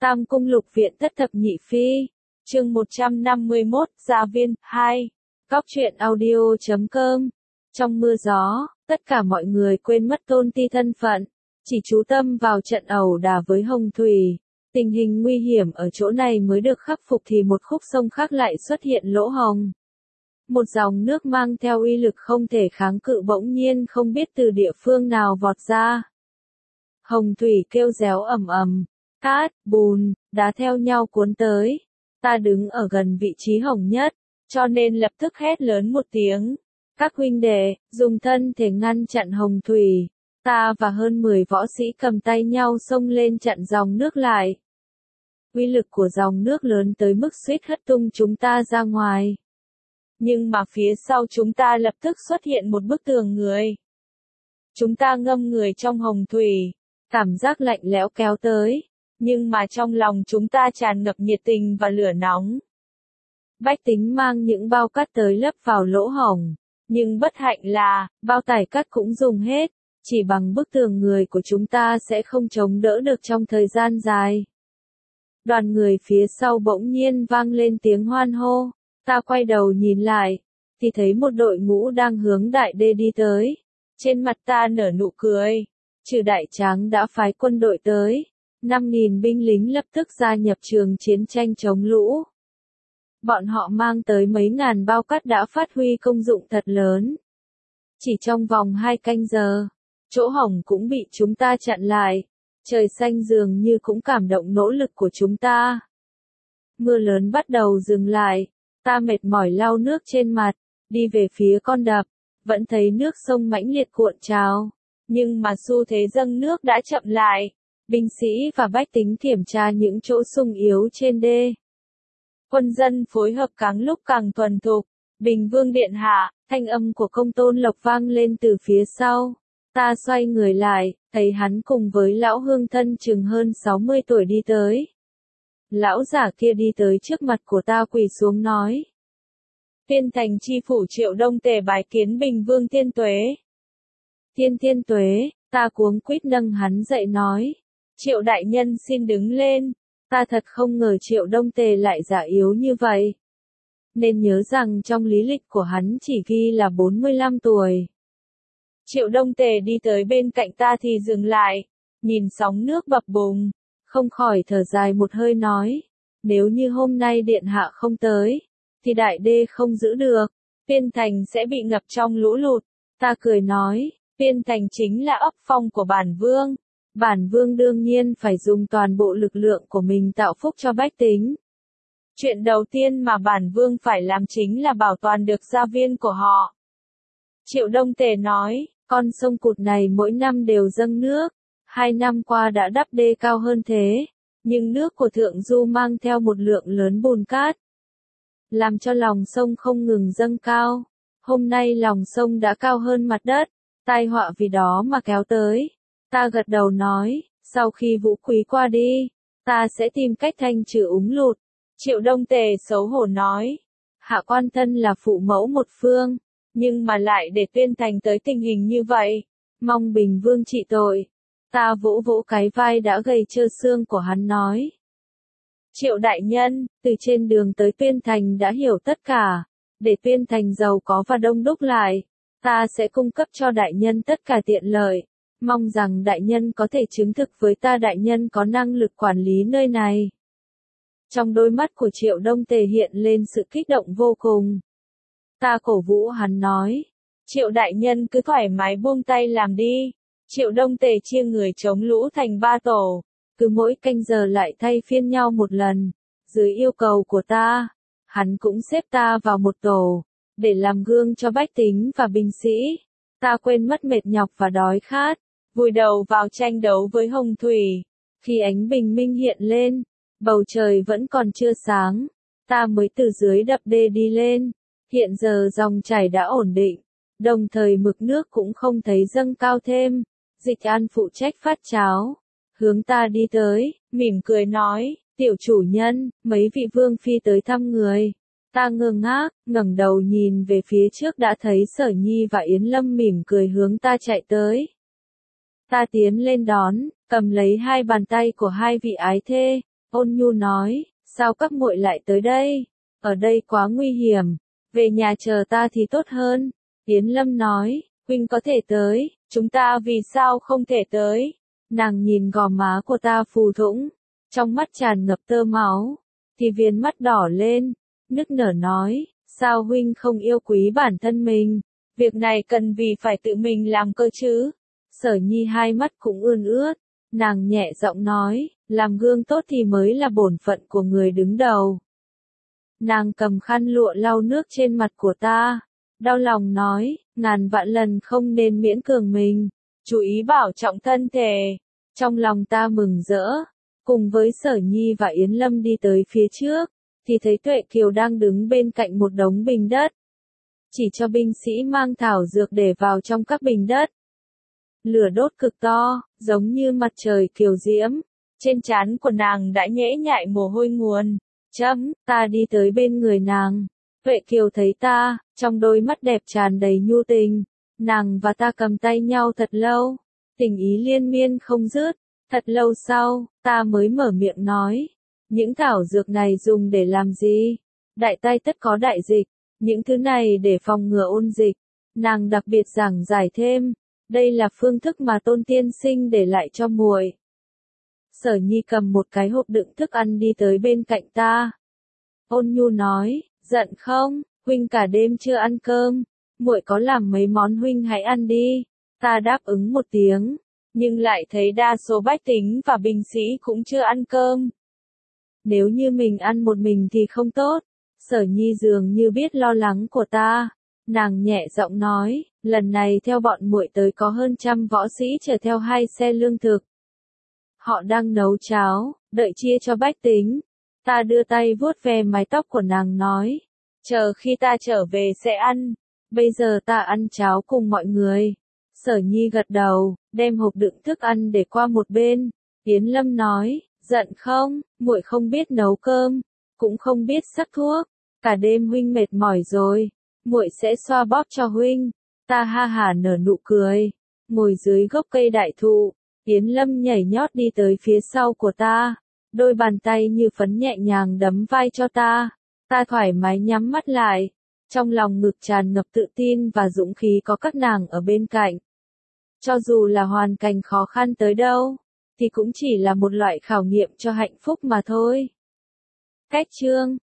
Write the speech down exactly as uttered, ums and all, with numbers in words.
Tam Cung Lục Viện Thất Thập Nhị Phi, chương một trăm năm mươi mốt, Gia Viên, hai. Góc truyện audio chấm com. Trong mưa gió, tất cả mọi người quên mất tôn ti thân phận, chỉ chú tâm vào trận ẩu đả với Hồng Thủy. Tình hình nguy hiểm ở chỗ này mới được khắc phục thì một khúc sông khác lại xuất hiện lỗ hổng. Một dòng nước mang theo uy lực không thể kháng cự bỗng nhiên không biết từ địa phương nào vọt ra. Hồng Thủy kêu réo ầm ầm, cát, bùn, đá theo nhau cuốn tới. Ta đứng ở gần vị trí hồng nhất, cho nên lập tức hét lớn một tiếng. Các huynh đệ, dùng thân thể ngăn chặn Hồng Thủy. Ta và hơn mười võ sĩ cầm tay nhau xông lên chặn dòng nước lại. Uy lực của dòng nước lớn tới mức suýt hất tung chúng ta ra ngoài. Nhưng mà phía sau chúng ta lập tức xuất hiện một bức tường người. Chúng ta ngâm người trong Hồng Thủy, cảm giác lạnh lẽo kéo tới, nhưng mà trong lòng chúng ta tràn ngập nhiệt tình và lửa nóng. Bách Tính mang những bao cát tới lấp vào lỗ hổng, nhưng bất hạnh là, bao tải cát cũng dùng hết, chỉ bằng bức tường người của chúng ta sẽ không chống đỡ được trong thời gian dài. Đoàn người phía sau bỗng nhiên vang lên tiếng hoan hô, ta quay đầu nhìn lại, thì thấy một đội ngũ đang hướng đại đê đi tới. Trên mặt ta nở nụ cười, Trừ Đại Tráng đã phái quân đội tới, năm nghìn binh lính lập tức gia nhập trường chiến tranh chống lũ. Bọn họ mang tới mấy ngàn bao cát đã phát huy công dụng thật lớn. Chỉ trong vòng hai canh giờ, chỗ hổng cũng bị chúng ta chặn lại, trời xanh dường như cũng cảm động nỗ lực của chúng ta. Mưa lớn bắt đầu dừng lại, ta mệt mỏi lau nước trên mặt, đi về phía con đập, vẫn thấy nước sông mãnh liệt cuộn trào, nhưng mà xu thế dâng nước đã chậm lại, binh sĩ và bách tính kiểm tra những chỗ sung yếu trên đê. Quân dân phối hợp càng lúc càng thuần thục. Bình Vương điện hạ, thanh âm của Công Tôn Lộc vang lên từ phía sau. Ta xoay người lại, thấy hắn cùng với lão hương thân chừng hơn sáu mươi tuổi đi tới. Lão giả kia đi tới trước mặt của ta quỳ xuống nói. Tiên thành chi phủ Triệu Đông Tề bái kiến Bình Vương Thiên Tuế. Thiên Thiên Tuế, ta cuống quýt nâng hắn dậy nói. Triệu đại nhân xin đứng lên. Ta thật không ngờ Triệu Đông Tề lại già yếu như vậy. Nên nhớ rằng trong lý lịch của hắn chỉ ghi là bốn mươi lăm tuổi. Triệu Đông Tề đi tới bên cạnh ta thì dừng lại, nhìn sóng nước bập bùng, không khỏi thở dài một hơi nói. Nếu như hôm nay điện hạ không tới, thì đại đê không giữ được, Tiên thành sẽ bị ngập trong lũ lụt. Ta cười nói, Tiên thành chính là ấp phong của bản vương. Bản vương đương nhiên phải dùng toàn bộ lực lượng của mình tạo phúc cho bách tính. Chuyện đầu tiên mà bản vương phải làm chính là bảo toàn được gia viên của họ. Triệu Đông Tề nói, con sông Cụt này mỗi năm đều dâng nước, hai năm qua đã đắp đê cao hơn thế, nhưng nước của Thượng Du mang theo một lượng lớn bùn cát, làm cho lòng sông không ngừng dâng cao. Hôm nay lòng sông đã cao hơn mặt đất, tai họa vì đó mà kéo tới. Ta gật đầu nói, sau khi Vũ Quý qua đi, ta sẽ tìm cách thanh trừ úng lụt. Triệu Đông Tề xấu hổ nói, hạ quan thân là phụ mẫu một phương, nhưng mà lại để Tiên thành tới tình hình như vậy, mong Bình Vương trị tội. Ta vỗ vỗ cái vai đã gầy trơ xương của hắn nói. Triệu đại nhân, từ trên đường tới Tiên thành đã hiểu tất cả, để Tiên thành giàu có và đông đúc lại, ta sẽ cung cấp cho đại nhân tất cả tiện lợi. Mong rằng đại nhân có thể chứng thực với ta đại nhân có năng lực quản lý nơi này. Trong đôi mắt của Triệu Đông Tề hiện lên sự kích động vô cùng. Ta cổ vũ hắn nói. Triệu đại nhân cứ thoải mái buông tay làm đi. Triệu Đông Tề chia người chống lũ thành ba tổ. Cứ mỗi canh giờ lại thay phiên nhau một lần. Dưới yêu cầu của ta, hắn cũng xếp ta vào một tổ, để làm gương cho bách tính và binh sĩ. Ta quên mất mệt nhọc và đói khát, vùi đầu vào tranh đấu với Hồng Thủy. Khi ánh bình minh hiện lên, bầu trời vẫn còn chưa sáng, ta mới từ dưới đập đê đi lên. Hiện giờ dòng chảy đã ổn định, đồng thời mực nước cũng không thấy dâng cao thêm. Dịch An phụ trách phát cháo, hướng ta đi tới, mỉm cười nói, tiểu chủ nhân, mấy vị vương phi tới thăm người. Ta ngơ ngác, ngẩng đầu nhìn về phía trước đã thấy Sở Nhi và Yến Lâm mỉm cười hướng ta chạy tới. Ta tiến lên đón, cầm lấy hai bàn tay của hai vị ái thê, Ôn Nhu nói, sao các muội lại tới đây? Ở đây quá nguy hiểm, về nhà chờ ta thì tốt hơn. Yến Lâm nói, huynh có thể tới, chúng ta vì sao không thể tới? Nàng nhìn gò má của ta phù thủng, trong mắt tràn ngập tơ máu, thì viền mắt đỏ lên, nức nở nói, sao huynh không yêu quý bản thân mình? Việc này cần vì phải tự mình làm cơ chứ? Sở Nhi hai mắt cũng ươn ướt, nàng nhẹ giọng nói, làm gương tốt thì mới là bổn phận của người đứng đầu. Nàng cầm khăn lụa lau nước trên mặt của ta, đau lòng nói, ngàn vạn lần không nên miễn cường mình, chú ý bảo trọng thân thể. Trong lòng ta mừng rỡ, cùng với Sở Nhi và Yến Lâm đi tới phía trước, thì thấy Tuệ Kiều đang đứng bên cạnh một đống bình đất. Chỉ cho binh sĩ mang thảo dược để vào trong các bình đất. Lửa đốt cực to, giống như mặt trời kiều diễm. Trên trán của nàng đã nhễ nhại mồ hôi nguồn. Chấm, ta đi tới bên người nàng. Tuệ Kiều thấy ta, trong đôi mắt đẹp tràn đầy nhu tình. Nàng và ta cầm tay nhau thật lâu. Tình ý liên miên không dứt. Thật lâu sau, ta mới mở miệng nói. Những thảo dược này dùng để làm gì? Đại tai tất có đại dịch. Những thứ này để phòng ngừa ôn dịch. Nàng đặc biệt giảng giải thêm. Đây là phương thức mà Tôn tiên sinh để lại cho muội. Sở Nhi cầm một cái hộp đựng thức ăn đi tới bên cạnh ta. Ôn Nhu nói, giận không, huynh cả đêm chưa ăn cơm, muội có làm mấy món huynh hãy ăn đi. Ta đáp ứng một tiếng, nhưng lại thấy đa số bách tính và binh sĩ cũng chưa ăn cơm. Nếu như mình ăn một mình thì không tốt. Sở Nhi dường như biết lo lắng của ta, nàng nhẹ giọng nói, lần này theo bọn muội tới có hơn trăm võ sĩ chở theo hai xe lương thực. Họ đang nấu cháo, đợi chia cho bách tính. Ta đưa tay vuốt ve mái tóc của nàng nói, chờ khi ta trở về sẽ ăn, bây giờ ta ăn cháo cùng mọi người. Sở Nhi gật đầu, đem hộp đựng thức ăn để qua một bên. Yến Lâm nói, giận không, muội không biết nấu cơm, cũng không biết sắc thuốc, cả đêm huynh mệt mỏi rồi, muội sẽ xoa bóp cho huynh. Ta ha hả nở nụ cười, ngồi dưới gốc cây đại thụ. Yến Lâm nhảy nhót đi tới phía sau của ta, đôi bàn tay như phấn nhẹ nhàng đấm vai cho ta. Ta thoải mái nhắm mắt lại, trong lòng ngực tràn ngập tự tin và dũng khí có các nàng ở bên cạnh. Cho dù là hoàn cảnh khó khăn tới đâu, thì cũng chỉ là một loại khảo nghiệm cho hạnh phúc mà thôi. Cách chương